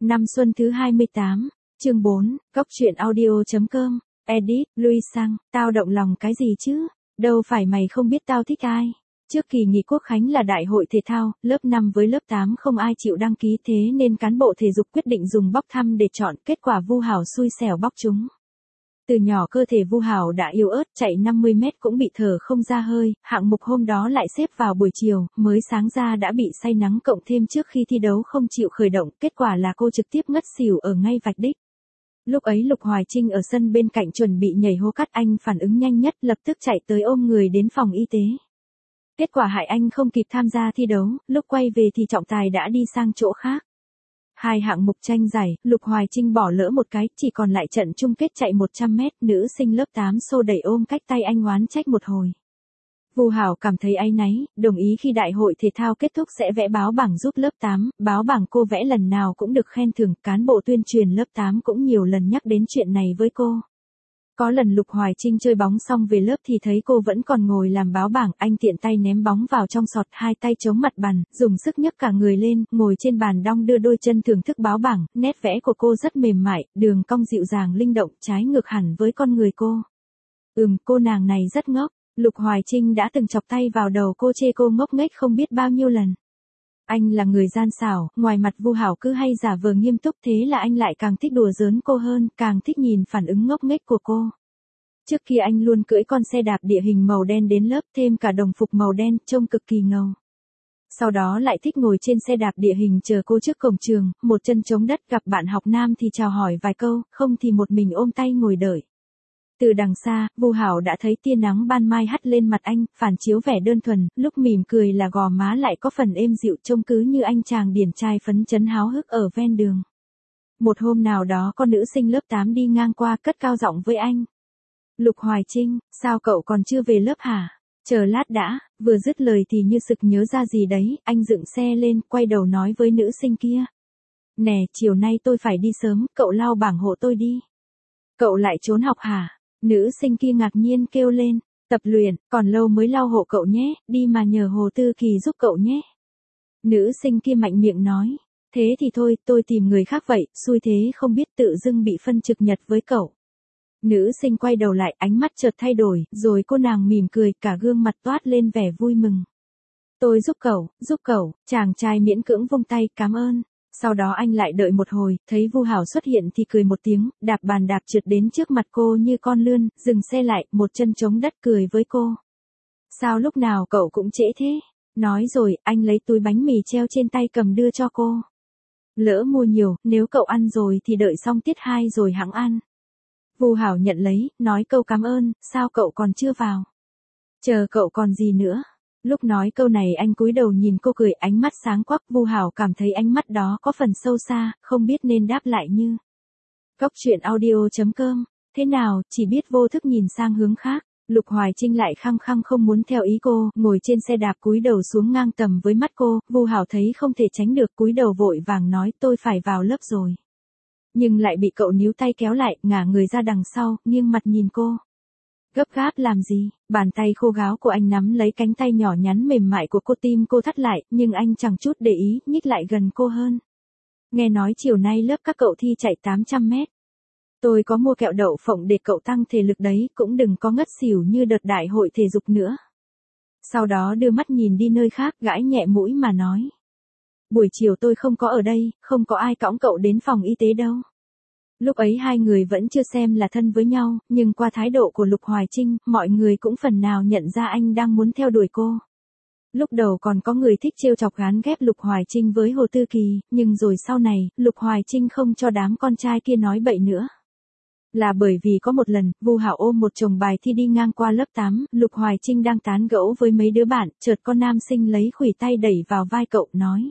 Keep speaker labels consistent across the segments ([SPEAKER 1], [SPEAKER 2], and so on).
[SPEAKER 1] Năm xuân thứ 28, chương 4, Góc truyện audio.com, edit, Lui Sang, tao động lòng cái gì chứ? Đâu phải mày không biết tao thích ai. Trước kỳ nghỉ quốc khánh là đại hội thể thao, lớp 5 với lớp 8 không ai chịu đăng ký thế nên cán bộ thể dục quyết định dùng bóc thăm để chọn, kết quả Vu Hảo xui xẻo bóc trúng. Từ nhỏ cơ thể Vu Hảo đã yếu ớt, chạy 50 mét cũng bị thở không ra hơi, hạng mục hôm đó lại xếp vào buổi chiều, mới sáng ra đã bị say nắng cộng thêm trước khi thi đấu không chịu khởi động, kết quả là cô trực tiếp ngất xỉu ở ngay vạch đích. Lúc ấy Lục Hoài Trinh ở sân bên cạnh chuẩn bị nhảy hố cắt, anh phản ứng nhanh nhất lập tức chạy tới ôm người đến phòng y tế. Kết quả hại anh không kịp tham gia thi đấu, lúc quay về thì trọng tài đã đi sang chỗ khác. Hai hạng mục tranh giải, Lục Hoài Trinh bỏ lỡ một cái, chỉ còn lại trận chung kết chạy 100 mét, nữ sinh lớp 8 xô đẩy ôm cách tay anh oán trách một hồi. Vu Hảo cảm thấy áy náy, đồng ý khi đại hội thể thao kết thúc sẽ vẽ báo bảng giúp lớp 8, báo bảng cô vẽ lần nào cũng được khen thưởng, cán bộ tuyên truyền lớp 8 cũng nhiều lần nhắc đến chuyện này với cô. Có lần Lục Hoài Trinh chơi bóng xong về lớp thì thấy cô vẫn còn ngồi làm báo bảng, anh tiện tay ném bóng vào trong sọt, hai tay chống mặt bàn, dùng sức nhấc cả người lên, ngồi trên bàn đong đưa đôi chân thưởng thức báo bảng, nét vẽ của cô rất mềm mại, đường cong dịu dàng linh động, trái ngược hẳn với con người cô. Cô nàng này rất ngốc, Lục Hoài Trinh đã từng chọc tay vào đầu cô, chê cô ngốc nghếch không biết bao nhiêu lần. Anh là người gian xảo, ngoài mặt Vu Hảo cứ hay giả vờ nghiêm túc, thế là anh lại càng thích đùa giỡn cô hơn, càng thích nhìn phản ứng ngốc nghếch của cô. Trước kia anh luôn cưỡi con xe đạp địa hình màu đen đến lớp, thêm cả đồng phục màu đen, trông cực kỳ ngầu. Sau đó lại thích ngồi trên xe đạp địa hình chờ cô trước cổng trường, một chân chống đất, gặp bạn học nam thì chào hỏi vài câu, không thì một mình ôm tay ngồi đợi. Từ đằng xa, Vu Hảo đã thấy tia nắng ban mai hắt lên mặt anh, phản chiếu vẻ đơn thuần, lúc mỉm cười là gò má lại có phần êm dịu, trông cứ như anh chàng điển trai phấn chấn háo hức ở ven đường. Một hôm nào đó con nữ sinh lớp 8 đi ngang qua, cất cao giọng với anh. Lục Hoài Trinh, sao cậu còn chưa về lớp hả? Chờ lát đã, vừa dứt lời thì như sực nhớ ra gì đấy, anh dựng xe lên, quay đầu nói với nữ sinh kia. Nè, chiều nay tôi phải đi sớm, cậu lau bảng hộ tôi đi. Cậu lại trốn học hả? Nữ sinh kia ngạc nhiên kêu lên, tập luyện, còn lâu mới lau hộ cậu nhé, đi mà nhờ Hồ Tư Kỳ giúp cậu nhé. Nữ sinh kia mạnh miệng nói, thế thì thôi, tôi tìm người khác vậy, xui thế không biết tự dưng bị phân trực nhật với cậu. Nữ sinh quay đầu lại, ánh mắt chợt thay đổi, rồi cô nàng mỉm cười, cả gương mặt toát lên vẻ vui mừng. Tôi giúp cậu, chàng trai miễn cưỡng vung tay, cảm ơn. Sau đó anh lại đợi một hồi, thấy Vu Hảo xuất hiện thì cười một tiếng, đạp bàn đạp trượt đến trước mặt cô như con lươn, dừng xe lại, một chân chống đất cười với cô. Sao lúc nào cậu cũng trễ thế? Nói rồi, anh lấy túi bánh mì treo trên tay cầm đưa cho cô. Lỡ mua nhiều, nếu cậu ăn rồi thì đợi xong tiết 2 rồi hẵng ăn. Vu Hảo nhận lấy, nói câu cảm ơn, sao cậu còn chưa vào? Chờ cậu còn gì nữa? Lúc nói câu này anh cúi đầu nhìn cô cười, ánh mắt sáng quắc. Vu Hảo cảm thấy ánh mắt đó có phần sâu xa, không biết nên đáp lại như. Góc truyện audio.com, thế nào, chỉ biết vô thức nhìn sang hướng khác. Lục Hoài Trinh lại khăng khăng không muốn theo ý cô, ngồi trên xe đạp cúi đầu xuống ngang tầm với mắt cô. Vu Hảo thấy không thể tránh được, cúi đầu vội vàng nói tôi phải vào lớp rồi. Nhưng lại bị cậu níu tay kéo lại, ngả người ra đằng sau, nghiêng mặt nhìn cô. Gấp gáp làm gì? Bàn tay khô ráo của anh nắm lấy cánh tay nhỏ nhắn mềm mại của cô, tim cô thắt lại, nhưng anh chẳng chút để ý, nhích lại gần cô hơn. Nghe nói chiều nay lớp các cậu thi chạy 800 mét. Tôi có mua kẹo đậu phộng để cậu tăng thể lực đấy, cũng đừng có ngất xỉu như đợt đại hội thể dục nữa. Sau đó đưa mắt nhìn đi nơi khác, gãi nhẹ mũi mà nói. Buổi chiều tôi không có ở đây, không có ai cõng cậu đến phòng y tế đâu. Lúc ấy hai người vẫn chưa xem là thân với nhau, nhưng qua thái độ của Lục Hoài Trinh, mọi người cũng phần nào nhận ra anh đang muốn theo đuổi cô. Lúc đầu còn có người thích trêu chọc gán ghép Lục Hoài Trinh với Hồ Tư Kỳ, nhưng rồi sau này, Lục Hoài Trinh không cho đám con trai kia nói bậy nữa. Là bởi vì có một lần, Vu Hảo ôm một chồng bài thi đi ngang qua lớp 8, Lục Hoài Trinh đang tán gẫu với mấy đứa bạn, chợt con nam sinh lấy khuỷu tay đẩy vào vai cậu, nói.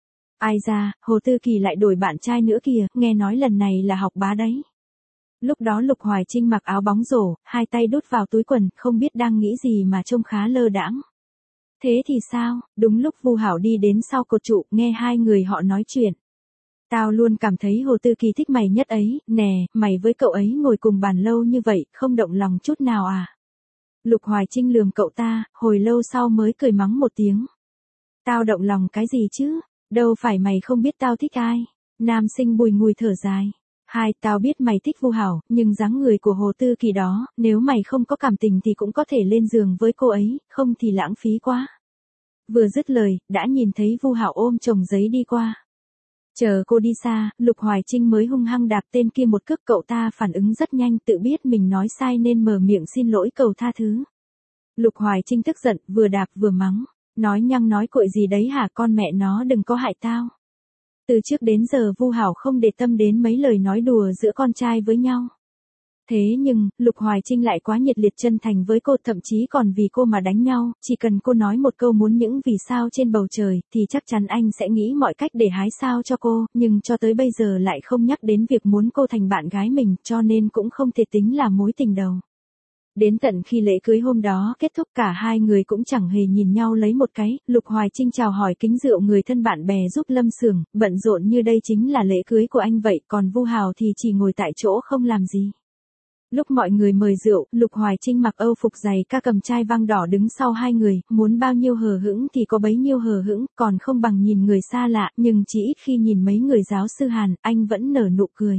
[SPEAKER 1] Ai ra, Hồ Tư Kỳ lại đổi bạn trai nữa kìa, nghe nói lần này là học bá đấy. Lúc đó Lục Hoài Trinh mặc áo bóng rổ, hai tay đút vào túi quần, không biết đang nghĩ gì mà trông khá lơ đãng. Thế thì sao, đúng lúc Vu Hảo đi đến sau cột trụ, nghe hai người họ nói chuyện. Tao luôn cảm thấy Hồ Tư Kỳ thích mày nhất ấy, nè, mày với cậu ấy ngồi cùng bàn lâu như vậy, không động lòng chút nào à? Lục Hoài Trinh lườm cậu ta, hồi lâu sau mới cười mắng một tiếng. Tao động lòng cái gì chứ? Đâu phải mày không biết tao thích ai. Nam sinh bùi ngùi thở dài. Hai, tao biết mày thích Vu Hảo, nhưng dáng người của Hồ Tư Kỳ đó, nếu mày không có cảm tình thì cũng có thể lên giường với cô ấy, không thì lãng phí quá. Vừa dứt lời, đã nhìn thấy Vu Hảo ôm chồng giấy đi qua. Chờ cô đi xa, Lục Hoài Trinh mới hung hăng đạp tên kia một cước, cậu ta phản ứng rất nhanh, tự biết mình nói sai nên mở miệng xin lỗi cầu tha thứ. Lục Hoài Trinh tức giận, vừa đạp vừa mắng, nói nhăng nói cuội gì đấy hả, con mẹ nó đừng có hại tao. Từ trước đến giờ Vu Hảo không để tâm đến mấy lời nói đùa giữa con trai với nhau. Thế nhưng, Lục Hoài Trinh lại quá nhiệt liệt chân thành với cô, thậm chí còn vì cô mà đánh nhau, chỉ cần cô nói một câu muốn những vì sao trên bầu trời, thì chắc chắn anh sẽ nghĩ mọi cách để hái sao cho cô, nhưng cho tới bây giờ lại không nhắc đến việc muốn cô thành bạn gái mình, cho nên cũng không thể tính là mối tình đầu. Đến tận khi lễ cưới hôm đó kết thúc, cả hai người cũng chẳng hề nhìn nhau lấy một cái, Lục Hoài Trinh chào hỏi kính rượu người thân bạn bè giúp Lâm Sưởng, bận rộn như đây chính là lễ cưới của anh vậy, còn Vu Hảo thì chỉ ngồi tại chỗ không làm gì. Lúc mọi người mời rượu, Lục Hoài Trinh mặc âu phục dày ca cầm chai vang đỏ đứng sau hai người, muốn bao nhiêu hờ hững thì có bấy nhiêu hờ hững, còn không bằng nhìn người xa lạ, nhưng chỉ ít khi nhìn mấy người giáo sư Hàn, anh vẫn nở nụ cười.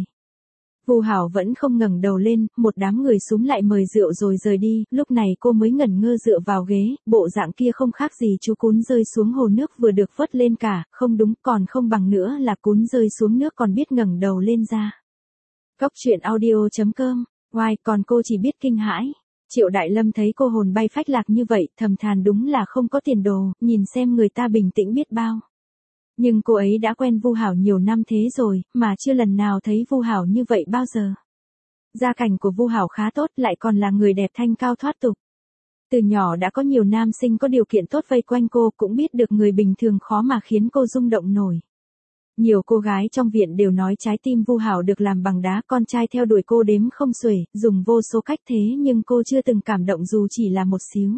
[SPEAKER 1] Vu Hảo vẫn không ngẩng đầu lên, một đám người xúm lại mời rượu rồi rời đi, lúc này cô mới ngẩn ngơ dựa vào ghế, bộ dạng kia không khác gì chú cún rơi xuống hồ nước vừa được vớt lên cả, không đúng, còn không bằng nữa là cún rơi xuống nước còn biết ngẩng đầu lên ra. Góc truyện audio.com, ngoài còn cô chỉ biết kinh hãi. Triệu Đại Lâm thấy cô hồn bay phách lạc như vậy, thầm than đúng là không có tiền đồ, nhìn xem người ta bình tĩnh biết bao. Nhưng cô ấy đã quen Vu Hảo nhiều năm thế rồi, mà chưa lần nào thấy Vu Hảo như vậy bao giờ. Gia cảnh của Vu Hảo khá tốt, lại còn là người đẹp thanh cao thoát tục. Từ nhỏ đã có nhiều nam sinh có điều kiện tốt vây quanh cô, cũng biết được người bình thường khó mà khiến cô rung động nổi. Nhiều cô gái trong viện đều nói trái tim Vu Hảo được làm bằng đá, con trai theo đuổi cô đếm không xuể, dùng vô số cách, thế nhưng cô chưa từng cảm động dù chỉ là một xíu.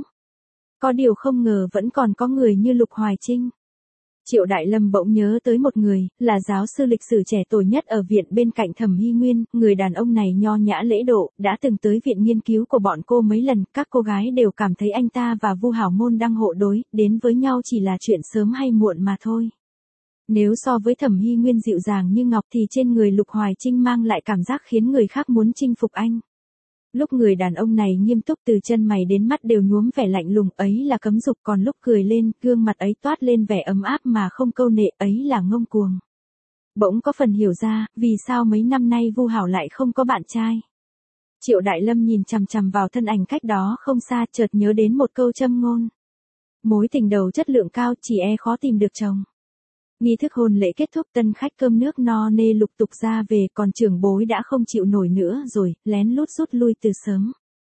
[SPEAKER 1] Có điều không ngờ vẫn còn có người như Lục Hoài Trinh. Triệu Đại Lâm bỗng nhớ tới một người, là giáo sư lịch sử trẻ tuổi nhất ở viện bên cạnh Thẩm Hy Nguyên, người đàn ông này nho nhã lễ độ, đã từng tới viện nghiên cứu của bọn cô mấy lần, các cô gái đều cảm thấy anh ta và Vu Hảo môn đăng hộ đối, đến với nhau chỉ là chuyện sớm hay muộn mà thôi. Nếu so với Thẩm Hy Nguyên dịu dàng như ngọc thì trên người Lục Hoài Trinh mang lại cảm giác khiến người khác muốn chinh phục anh. Lúc người đàn ông này nghiêm túc từ chân mày đến mắt đều nhuốm vẻ lạnh lùng, ấy là cấm dục, còn lúc cười lên, gương mặt ấy toát lên vẻ ấm áp mà không câu nệ, ấy là ngông cuồng. Bỗng có phần hiểu ra, vì sao mấy năm nay Vu Hảo lại không có bạn trai. Triệu Đại Lâm nhìn chằm chằm vào thân ảnh cách đó không xa, chợt nhớ đến một câu châm ngôn. Mối tình đầu chất lượng cao, chỉ e khó tìm được chồng. Nghi thức hôn lễ kết thúc, tân khách cơm nước no nê lục tục ra về, còn trưởng bối đã không chịu nổi nữa rồi, lén lút rút lui từ sớm.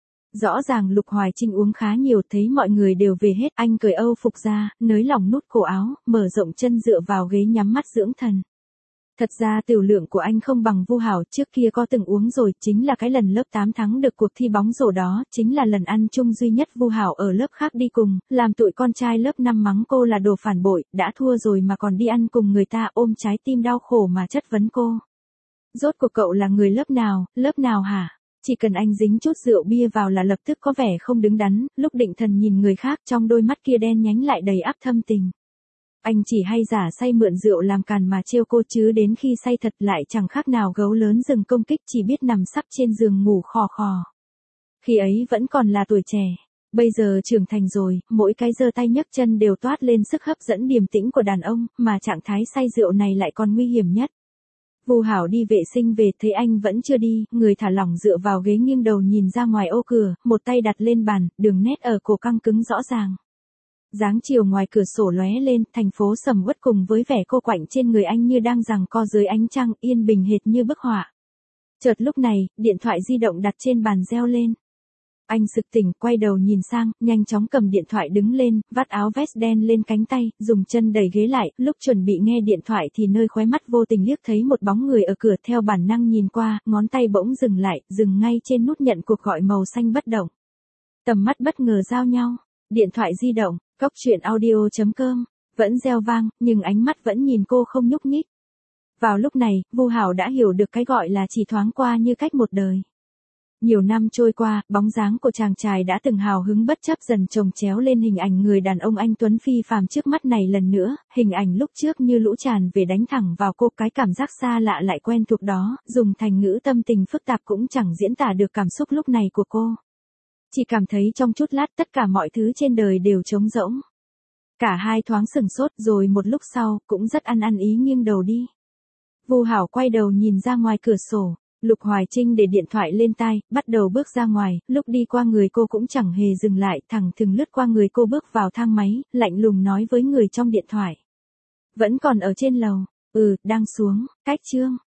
[SPEAKER 1] Rõ ràng Lục Hoài Trinh uống khá nhiều, thấy mọi người đều về hết, anh cởi âu phục ra, nới lỏng nút cổ áo, mở rộng chân dựa vào ghế nhắm mắt dưỡng thần. Thật ra tiểu lượng của anh không bằng Vu Hảo, trước kia có từng uống rồi, chính là cái lần lớp 8 thắng được cuộc thi bóng rổ đó, chính là lần ăn chung duy nhất Vu Hảo ở lớp khác đi cùng, làm tụi con trai lớp 5 mắng cô là đồ phản bội, đã thua rồi mà còn đi ăn cùng người ta, ôm trái tim đau khổ mà chất vấn cô. Rốt cuộc cậu là người lớp nào hả? Chỉ cần anh dính chút rượu bia vào là lập tức có vẻ không đứng đắn, lúc định thần nhìn người khác trong đôi mắt kia đen nhánh lại đầy áp thâm tình. Anh chỉ hay giả say mượn rượu làm càn mà trêu cô, chứ đến khi say thật lại chẳng khác nào gấu lớn rừng công kích, chỉ biết nằm sắp trên giường ngủ khò khò. Khi ấy vẫn còn là tuổi trẻ, bây giờ trưởng thành rồi, mỗi cái giơ tay nhấc chân đều toát lên sức hấp dẫn điềm tĩnh của đàn ông, mà trạng thái say rượu này lại còn nguy hiểm nhất. Vu Hảo đi vệ sinh về thấy anh vẫn chưa đi, người thả lỏng dựa vào ghế nghiêng đầu nhìn ra ngoài ô cửa, một tay đặt lên bàn, đường nét ở cổ căng cứng rõ ràng. Dáng chiều ngoài cửa sổ lóe lên, thành phố sầm uất cùng với vẻ cô quạnh trên người anh như đang giằng co dưới ánh trăng, yên bình hệt như bức họa. Chợt lúc này, điện thoại di động đặt trên bàn reo lên. Anh sực tỉnh, quay đầu nhìn sang, nhanh chóng cầm điện thoại đứng lên, vắt áo vest đen lên cánh tay, dùng chân đẩy ghế lại, lúc chuẩn bị nghe điện thoại thì nơi khóe mắt vô tình liếc thấy một bóng người ở cửa, theo bản năng nhìn qua, ngón tay bỗng dừng lại, dừng ngay trên nút nhận cuộc gọi màu xanh bất động. Tầm mắt bất ngờ giao nhau, điện thoại di động, góc truyện audio.com, vẫn reo vang, nhưng ánh mắt vẫn nhìn cô không nhúc nhích. Vào lúc này, Vu Hảo đã hiểu được cái gọi là chỉ thoáng qua như cách một đời. Nhiều năm trôi qua, bóng dáng của chàng trai đã từng hào hứng bất chấp dần chồng chéo lên hình ảnh người đàn ông anh tuấn phi phàm trước mắt này lần nữa, hình ảnh lúc trước như lũ tràn về đánh thẳng vào cô, cái cảm giác xa lạ lại quen thuộc đó, dùng thành ngữ tâm tình phức tạp cũng chẳng diễn tả được cảm xúc lúc này của cô. Chỉ cảm thấy trong chút lát tất cả mọi thứ trên đời đều trống rỗng. Cả hai thoáng sửng sốt rồi một lúc sau, cũng rất ăn ý nghiêng đầu đi. Vu Hảo quay đầu nhìn ra ngoài cửa sổ. Lục Hoài Trinh để điện thoại lên tai, bắt đầu bước ra ngoài, lúc đi qua người cô cũng chẳng hề dừng lại, thẳng thừng lướt qua người cô bước vào thang máy, lạnh lùng nói với người trong điện thoại. Vẫn còn ở trên lầu, đang xuống, cách Trương.